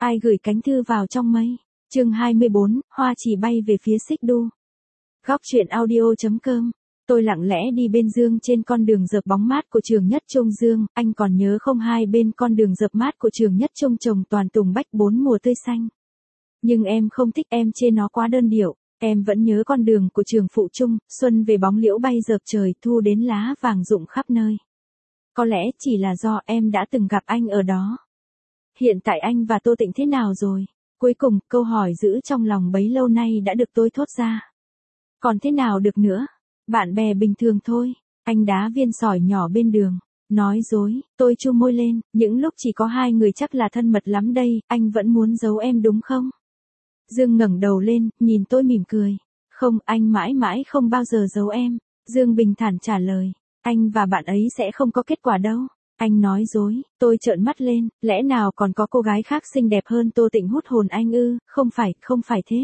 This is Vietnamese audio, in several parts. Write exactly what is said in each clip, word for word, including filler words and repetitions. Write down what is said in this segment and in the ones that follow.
Ai gửi cánh thư vào trong mây? Chương hai mươi bốn, hoa chỉ bay về phía xích đu. Góc truyện audio chấm com. Tôi lặng lẽ đi bên Dương trên con đường dợp bóng mát của trường Nhất Trung. Dương, anh còn nhớ không, hai bên con đường dợp mát của trường Nhất Trung trồng toàn tùng bách bốn mùa tươi xanh. Nhưng em không thích, em chê nó quá đơn điệu. Em vẫn nhớ con đường của trường Phụ Trung, xuân về bóng liễu bay dợp trời, thu đến lá vàng rụng khắp nơi. Có lẽ chỉ là do em đã từng gặp anh ở đó. Hiện tại anh và Tô Tịnh thế nào rồi? Cuối cùng, câu hỏi giữ trong lòng bấy lâu nay đã được tôi thốt ra. Còn thế nào được nữa? Bạn bè bình thường thôi. Anh đá viên sỏi nhỏ bên đường. Nói dối, tôi chu môi lên, những lúc chỉ có hai người chắc là thân mật lắm đây, anh vẫn muốn giấu em đúng không? Dương ngẩng đầu lên, nhìn tôi mỉm cười. Không, anh mãi mãi không bao giờ giấu em. Dương bình thản trả lời. Anh và bạn ấy sẽ không có kết quả đâu. Anh nói dối, tôi trợn mắt lên, lẽ nào còn có cô gái khác xinh đẹp hơn Tô Tịnh hút hồn anh ư? Không phải, không phải thế.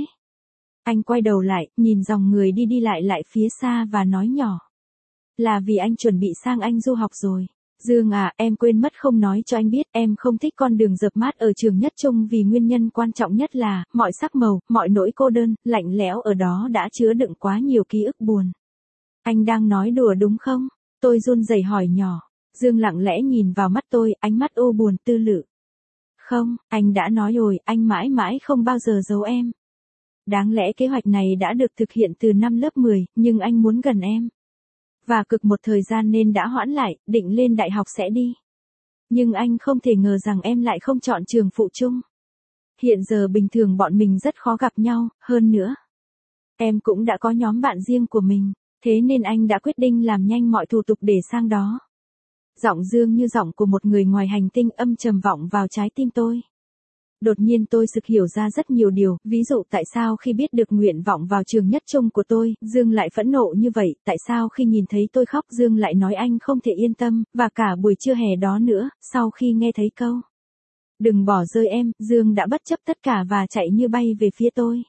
Anh quay đầu lại, nhìn dòng người đi đi lại lại phía xa và nói nhỏ. Là vì anh chuẩn bị sang Anh du học rồi. Dương à, em quên mất không nói cho anh biết, em không thích con đường dợp mát ở trường Nhất Trung vì nguyên nhân quan trọng nhất là, mọi sắc màu, mọi nỗi cô đơn, lạnh lẽo ở đó đã chứa đựng quá nhiều ký ức buồn. Anh đang nói đùa đúng không? Tôi run rẩy hỏi nhỏ. Dương lặng lẽ nhìn vào mắt tôi, ánh mắt u buồn tư lự. Không, anh đã nói rồi, anh mãi mãi không bao giờ giấu em. Đáng lẽ kế hoạch này đã được thực hiện từ năm lớp mười, nhưng anh muốn gần em. Và cực một thời gian nên đã hoãn lại, định lên đại học sẽ đi. Nhưng anh không thể ngờ rằng em lại không chọn trường Phụ Trung. Hiện giờ bình thường bọn mình rất khó gặp nhau, hơn nữa. Em cũng đã có nhóm bạn riêng của mình, thế nên anh đã quyết định làm nhanh mọi thủ tục để sang đó. Giọng Dương như giọng của một người ngoài hành tinh, âm trầm vọng vào trái tim tôi. Đột nhiên tôi sực hiểu ra rất nhiều điều, ví dụ tại sao khi biết được nguyện vọng vào trường Nhất Trung của tôi, Dương lại phẫn nộ như vậy, tại sao khi nhìn thấy tôi khóc Dương lại nói anh không thể yên tâm, và cả buổi trưa hè đó nữa, sau khi nghe thấy câu đừng bỏ rơi em, Dương đã bất chấp tất cả và chạy như bay về phía tôi.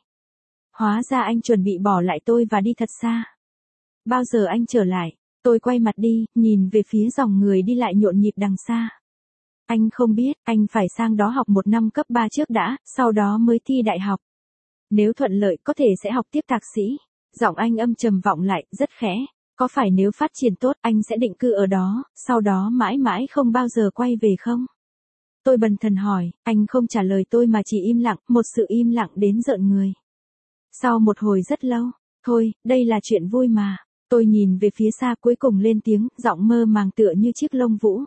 Hóa ra anh chuẩn bị bỏ lại tôi và đi thật xa. Bao giờ anh trở lại? Tôi quay mặt đi, nhìn về phía dòng người đi lại nhộn nhịp đằng xa. Anh không biết, anh phải sang đó học một năm cấp ba trước đã, sau đó mới thi đại học. Nếu thuận lợi có thể sẽ học tiếp thạc sĩ. Giọng anh âm trầm vọng lại, rất khẽ. Có phải nếu phát triển tốt anh sẽ định cư ở đó, sau đó mãi mãi không bao giờ quay về không? Tôi bần thần hỏi, anh không trả lời tôi mà chỉ im lặng, một sự im lặng đến rợn người. Sau một hồi rất lâu, thôi, đây là chuyện vui mà. Tôi nhìn về phía xa cuối cùng lên tiếng, giọng mơ màng tựa như chiếc lông vũ.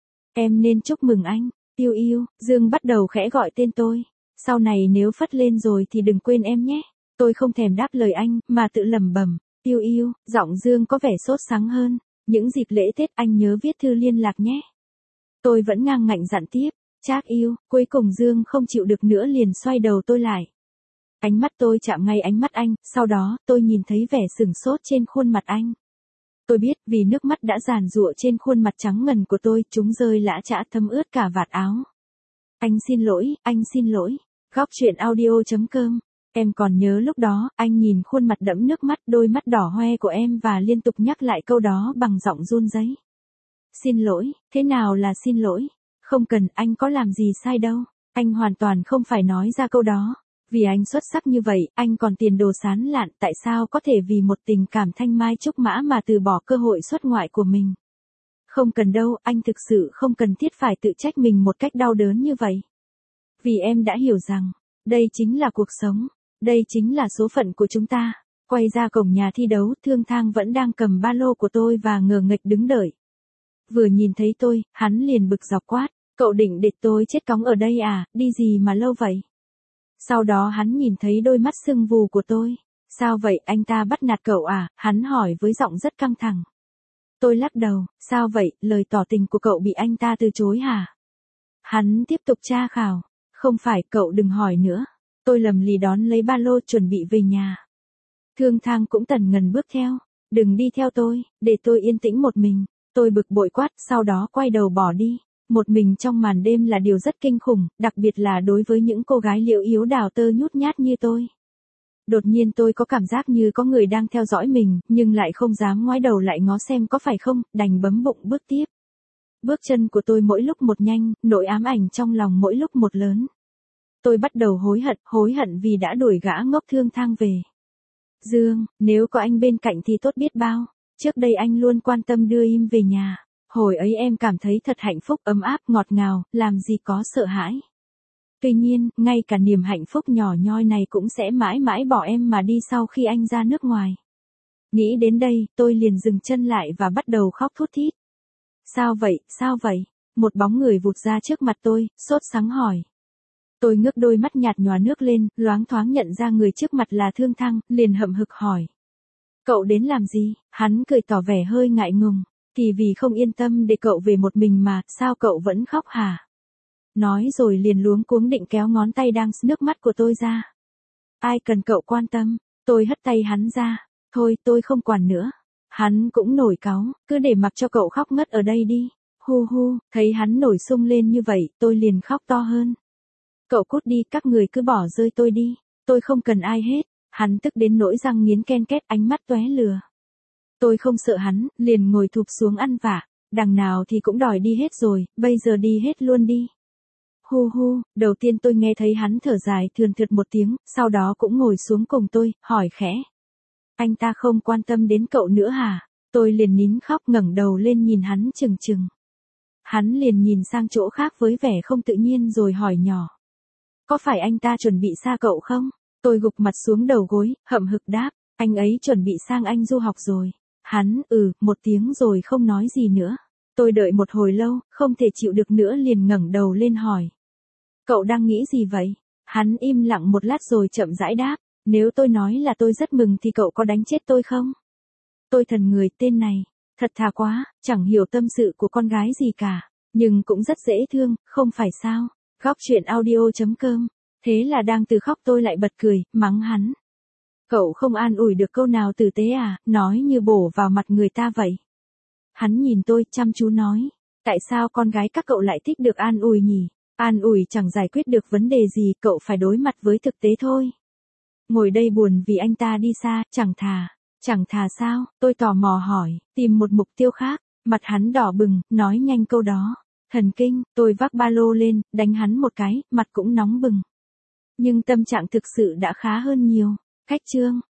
Em nên chúc mừng anh, Yêu Yêu. Dương bắt đầu khẽ gọi tên tôi. Sau này nếu phất lên rồi thì đừng quên em nhé. Tôi không thèm đáp lời anh, mà tự lẩm bẩm. Yêu Yêu, giọng Dương có vẻ sốt sắng hơn. Những dịp lễ Tết anh nhớ viết thư liên lạc nhé. Tôi vẫn ngang ngạnh dặn tiếp. Trác yêu, cuối cùng Dương không chịu được nữa liền xoay đầu tôi lại. Ánh mắt tôi chạm ngay ánh mắt anh, sau đó tôi nhìn thấy vẻ sửng sốt trên khuôn mặt anh. Tôi biết vì nước mắt đã giàn giụa trên khuôn mặt trắng ngần của tôi, chúng rơi lã chã thấm ướt cả vạt áo. Anh xin lỗi, anh xin lỗi. Góc truyện audio chấm com. Em còn nhớ lúc đó, anh nhìn khuôn mặt đẫm nước mắt, đôi mắt đỏ hoe của em và liên tục nhắc lại câu đó bằng giọng run rẩy. Xin lỗi, thế nào là xin lỗi? Không cần, anh có làm gì sai đâu. Anh hoàn toàn không phải nói ra câu đó. Vì anh xuất sắc như vậy, anh còn tiền đồ sán lạn, tại sao có thể vì một tình cảm thanh mai trúc mã mà từ bỏ cơ hội xuất ngoại của mình? Không cần đâu, anh thực sự không cần thiết phải tự trách mình một cách đau đớn như vậy. Vì em đã hiểu rằng, đây chính là cuộc sống, đây chính là số phận của chúng ta. Quay ra cổng nhà thi đấu, Thương Thang vẫn đang cầm ba lô của tôi và ngờ nghệch đứng đợi. Vừa nhìn thấy tôi, hắn liền bực dọc quát, cậu định để tôi chết cóng ở đây à, đi gì mà lâu vậy? Sau đó hắn nhìn thấy đôi mắt sưng vù của tôi. Sao vậy, anh ta bắt nạt cậu à? Hắn hỏi với giọng rất căng thẳng. Tôi lắc đầu, sao vậy, lời tỏ tình của cậu bị anh ta từ chối hả? Hắn tiếp tục tra khảo. Không phải, cậu đừng hỏi nữa. Tôi lầm lì đón lấy ba lô chuẩn bị về nhà. Thương Thang cũng tần ngần bước theo. Đừng đi theo tôi, để tôi yên tĩnh một mình. Tôi bực bội quát, sau đó quay đầu bỏ đi. Một mình trong màn đêm là điều rất kinh khủng, đặc biệt là đối với những cô gái liễu yếu đào tơ nhút nhát như tôi. Đột nhiên tôi có cảm giác như có người đang theo dõi mình, nhưng lại không dám ngoái đầu lại ngó xem có phải không, đành bấm bụng bước tiếp. Bước chân của tôi mỗi lúc một nhanh, nỗi ám ảnh trong lòng mỗi lúc một lớn. tôi bắt đầu hối hận, hối hận vì đã đuổi gã ngốc Thương Thang về. Dương, nếu có anh bên cạnh thì tốt biết bao. Trước đây anh luôn quan tâm đưa em về nhà. Hồi ấy em cảm thấy thật hạnh phúc, ấm áp, ngọt ngào, làm gì có sợ hãi. Tuy nhiên, ngay cả niềm hạnh phúc nhỏ nhoi này cũng sẽ mãi mãi bỏ em mà đi sau khi anh ra nước ngoài. Nghĩ đến đây, tôi liền dừng chân lại và bắt đầu khóc thút thít. Sao vậy, sao vậy? Một bóng người vụt ra trước mặt tôi, sốt sắng hỏi. Tôi ngước đôi mắt nhạt nhòa nước lên, loáng thoáng nhận ra người trước mặt là Thương Thang, liền hậm hực hỏi. Cậu đến làm gì? Hắn cười tỏ vẻ hơi ngại ngùng. Thì vì không yên tâm để cậu về một mình mà, sao cậu vẫn khóc hả? Nói rồi liền luống cuống định kéo ngón tay đang nước mắt của tôi ra. Ai cần cậu quan tâm? Tôi hất tay hắn ra. Thôi tôi không quản nữa. Hắn cũng nổi cáu, cứ để mặc cho cậu khóc ngất ở đây đi. Hu hu, thấy hắn nổi sung lên như vậy, tôi liền khóc to hơn. Cậu cút đi, các người cứ bỏ rơi tôi đi. Tôi không cần ai hết. Hắn tức đến nỗi răng nghiến ken két, ánh mắt tóe lửa. Tôi không sợ hắn, liền ngồi thụp xuống ăn vạ. Đằng nào thì cũng đòi đi hết rồi, bây giờ đi hết luôn đi. Hu hu, đầu tiên tôi nghe thấy hắn thở dài thườn thượt một tiếng, sau đó cũng ngồi xuống cùng tôi, hỏi khẽ. Anh ta không quan tâm đến cậu nữa hả? Tôi liền nín khóc ngẩng đầu lên nhìn hắn chừng chừng. Hắn liền nhìn sang chỗ khác với vẻ không tự nhiên rồi hỏi nhỏ. Có phải anh ta chuẩn bị xa cậu không? Tôi gục mặt xuống đầu gối, hậm hực đáp, anh ấy chuẩn bị sang Anh du học rồi. Hắn, ừ, một tiếng rồi không nói gì nữa. Tôi đợi một hồi lâu, không thể chịu được nữa liền ngẩng đầu lên hỏi. Cậu đang nghĩ gì vậy? Hắn im lặng một lát rồi chậm rãi đáp. Nếu tôi nói là tôi rất mừng thì cậu có đánh chết tôi không? Tôi thần người tên này. Thật thà quá, chẳng hiểu tâm sự của con gái gì cả. Nhưng cũng rất dễ thương, không phải sao? Góc chuyện audio chấm com. Thế là đang từ khóc tôi lại bật cười, mắng hắn. Cậu không an ủi được câu nào tử tế à, nói như bổ vào mặt người ta vậy. Hắn nhìn tôi chăm chú nói. Tại sao con gái các cậu lại thích được an ủi nhỉ? An ủi chẳng giải quyết được vấn đề gì, cậu phải đối mặt với thực tế thôi. Ngồi đây buồn vì anh ta đi xa, chẳng thà. Chẳng thà sao? Tôi tò mò hỏi, tìm một mục tiêu khác. Mặt hắn đỏ bừng, nói nhanh câu đó. Thần kinh, tôi vác ba lô lên, đánh hắn một cái, mặt cũng nóng bừng. Nhưng tâm trạng thực sự đã khá hơn nhiều. Cách chương.